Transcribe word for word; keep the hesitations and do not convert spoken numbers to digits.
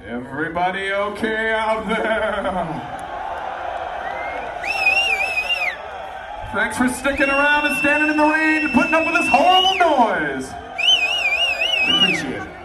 Everybody okay out there? Thanks for sticking around and standing in the rain and putting up with this horrible noise. We appreciate it.